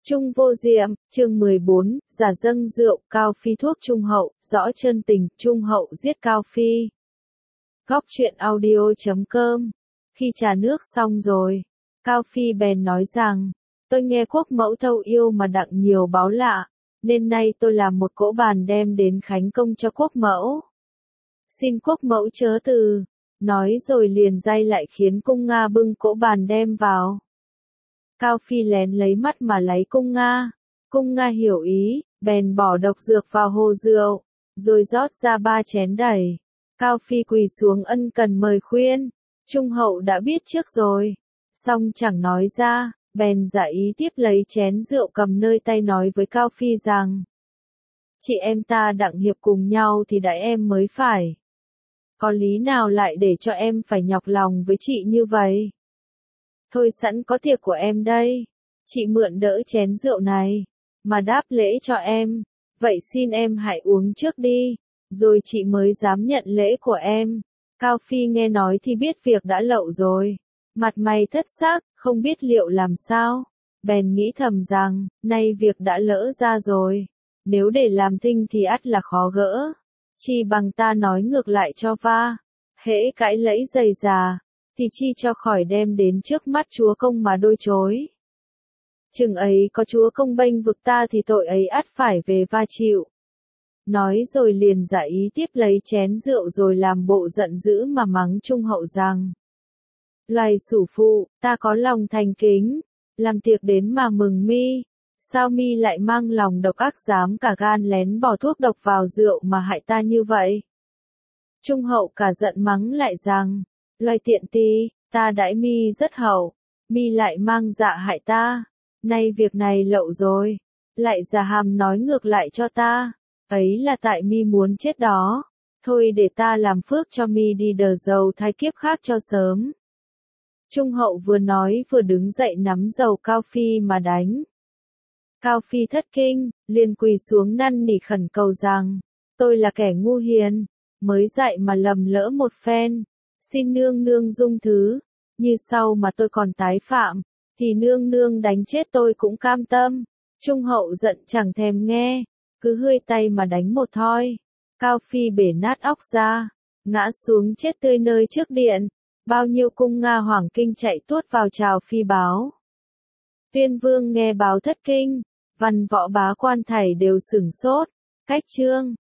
Trung vô diệm, chương 14, giả dâng rượu, Cao Phi thuốc Trung Hậu, rõ chân tình, Trung Hậu giết Cao Phi. Góc truyện audio.com. Khi trà nước xong rồi, Cao Phi bèn nói rằng, tôi nghe quốc mẫu thâu yêu mà đặng nhiều báo lạ, nên nay tôi làm một cỗ bàn đem đến khánh công cho quốc mẫu. Xin quốc mẫu chớ từ, nói rồi liền day lại khiến cung Nga bưng cỗ bàn đem vào. Cao Phi lén lấy mắt mà lấy cung Nga hiểu ý, bèn bỏ độc dược vào hồ rượu, rồi rót ra 3 chén đầy. Cao Phi quỳ xuống ân cần mời khuyên, Trung Hậu đã biết trước rồi, song chẳng nói ra, bèn giả ý tiếp lấy chén rượu cầm nơi tay nói với Cao Phi rằng, chị em ta đặng hiệp cùng nhau thì đãi em mới phải. Có lý nào lại để cho em phải nhọc lòng với chị như vậy? Thôi sẵn có tiệc của em đây, chị mượn đỡ chén rượu này, mà đáp lễ cho em, vậy xin em hãy uống trước đi, rồi chị mới dám nhận lễ của em. Cao Phi nghe nói thì biết việc đã lậu rồi, mặt mày thất sắc, không biết liệu làm sao, bèn nghĩ thầm rằng, nay việc đã lỡ ra rồi, nếu để làm thinh thì ắt là khó gỡ, chi bằng ta nói ngược lại cho va, hễ cãi lẫy dày già, thì chi cho khỏi đem đến trước mắt chúa công mà đôi chối. Chừng ấy có chúa công bênh vực ta thì tội ấy ắt phải về va chịu. Nói rồi liền giả ý tiếp lấy chén rượu rồi làm bộ giận dữ mà mắng Trung Hậu rằng, loài sủ phụ, ta có lòng thành kính, làm tiệc đến mà mừng mi, sao mi lại mang lòng độc ác dám cả gan lén bỏ thuốc độc vào rượu mà hại ta như vậy? Trung Hậu cả giận mắng lại rằng, loài tiện tì, ta đãi mi rất hậu, mi lại mang dạ hại ta, nay việc này lậu rồi, lại giả hàm nói ngược lại cho ta, ấy là tại mi muốn chết đó, thôi để ta làm phước cho mi đi đờ dầu thai kiếp khác cho sớm. Trung Hậu vừa nói vừa đứng dậy nắm dầu Cao Phi mà đánh. Cao Phi thất kinh, liền quỳ xuống năn nỉ khẩn cầu rằng, tôi là kẻ ngu hiền, mới dạy mà lầm lỡ một phen, xin nương nương dung thứ, như sau mà tôi còn tái phạm, thì nương nương đánh chết tôi cũng cam tâm. Trung Hậu giận chẳng thèm nghe, cứ hươi tay mà đánh một thoi, Cao Phi bể nát óc ra, ngã xuống chết tươi nơi trước điện, bao nhiêu cung Nga hoảng kinh chạy tuốt vào chào phi báo. Tuyên Vương nghe báo thất kinh, văn võ bá quan thảy đều sửng sốt, cách chương.